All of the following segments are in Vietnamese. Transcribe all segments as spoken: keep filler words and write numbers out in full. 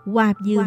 Hoa Dương.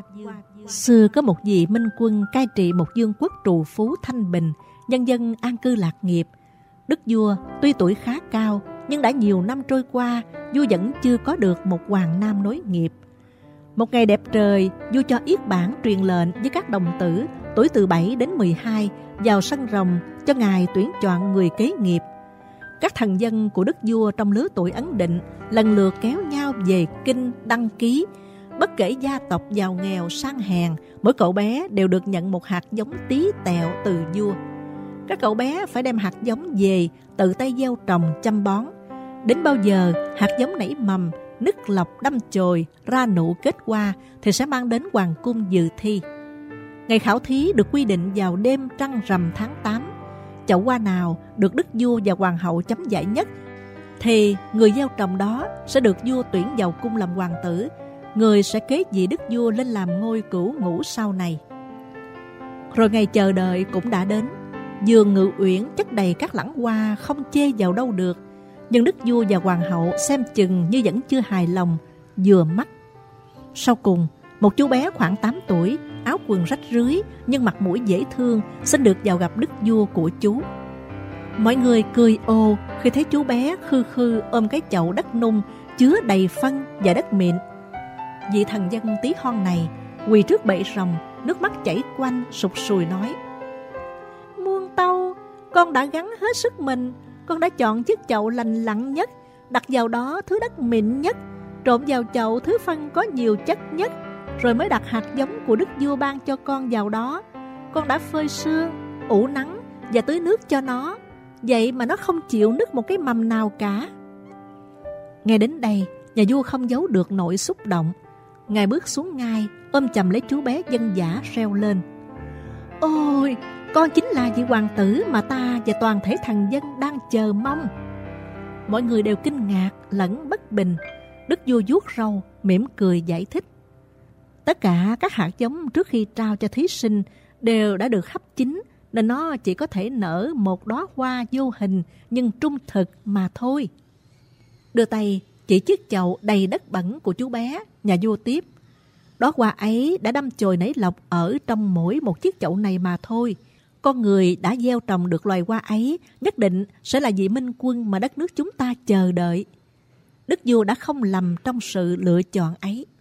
Xưa có một vị minh quân cai trị một vương quốc trù phú thanh bình, nhân dân an cư lạc nghiệp. Đức vua tuy tuổi khá cao, nhưng đã nhiều năm trôi qua, vua vẫn chưa có được một hoàng nam nối nghiệp. Một ngày đẹp trời, vua cho yết bản truyền lệnh với các đồng tử tuổi từ bảy đến mười hai vào sân rồng cho ngài tuyển chọn người kế nghiệp. Các thần dân của đức vua trong lứa tuổi ấn định lần lượt kéo nhau về kinh đăng ký. Bất kể gia tộc giàu nghèo sang hèn, mỗi cậu bé đều được nhận một hạt giống tí tẹo từ vua. Các cậu bé phải đem hạt giống về tự tay gieo trồng chăm bón. Đến bao giờ hạt giống nảy mầm, nứt lọc đâm chồi, ra nụ kết hoa thì sẽ mang đến hoàng cung dự thi. Ngày khảo thí được quy định vào đêm trăng rằm tháng tám. Chậu hoa nào được đức vua và hoàng hậu chấm giải nhất thì người gieo trồng đó sẽ được vua tuyển vào cung làm hoàng tử, người sẽ kế vị đức vua lên làm ngôi cửu ngũ sau này. Rồi ngày chờ đợi cũng đã đến. Vườn Ngự Uyển chất đầy các lẵng hoa không chê vào đâu được, nhưng đức vua và hoàng hậu xem chừng như vẫn chưa hài lòng, vừa mắt. Sau cùng, một chú bé khoảng tám tuổi, áo quần rách rưới nhưng mặt mũi dễ thương, xin được vào gặp đức vua của chú. Mọi người cười ồ khi thấy chú bé khư khư ôm cái chậu đất nung chứa đầy phân và đất mịn. Vị thần dân tí hon này quỳ trước bệ rồng, nước mắt chảy quanh, sụt sùi nói: Muôn tâu, con đã gắng hết sức mình, con đã chọn chiếc chậu lành lặn nhất, đặt vào đó thứ đất mịn nhất, trộn vào chậu thứ phân có nhiều chất nhất, rồi mới đặt hạt giống của đức vua ban cho con vào đó. Con đã phơi sương, ủ nắng và tưới nước cho nó, vậy mà nó không chịu nứt một cái mầm nào cả. Nghe đến đây, nhà vua không giấu được nỗi xúc động. Ngài bước xuống ngai, ôm chầm lấy chú bé dân dã reo lên: Ôi, con chính là vị hoàng tử mà ta và toàn thể thần dân đang chờ mong. Mọi người đều kinh ngạc lẫn bất bình. Đức vua vuốt râu, mỉm cười giải thích: Tất cả các hạt giống trước khi trao cho thí sinh đều đã được hấp chín, nên nó chỉ có thể nở một đóa hoa vô hình nhưng trung thực mà thôi. Đưa tay chỉ chiếc chậu đầy đất bẩn của chú bé, nhà vua tiếp: Đóa hoa ấy đã đâm chồi nảy lộc ở trong mỗi một chiếc chậu này mà thôi. Con người đã gieo trồng được loài hoa ấy nhất định sẽ là vị minh quân mà đất nước chúng ta chờ đợi. Đức vua đã không lầm trong sự lựa chọn ấy.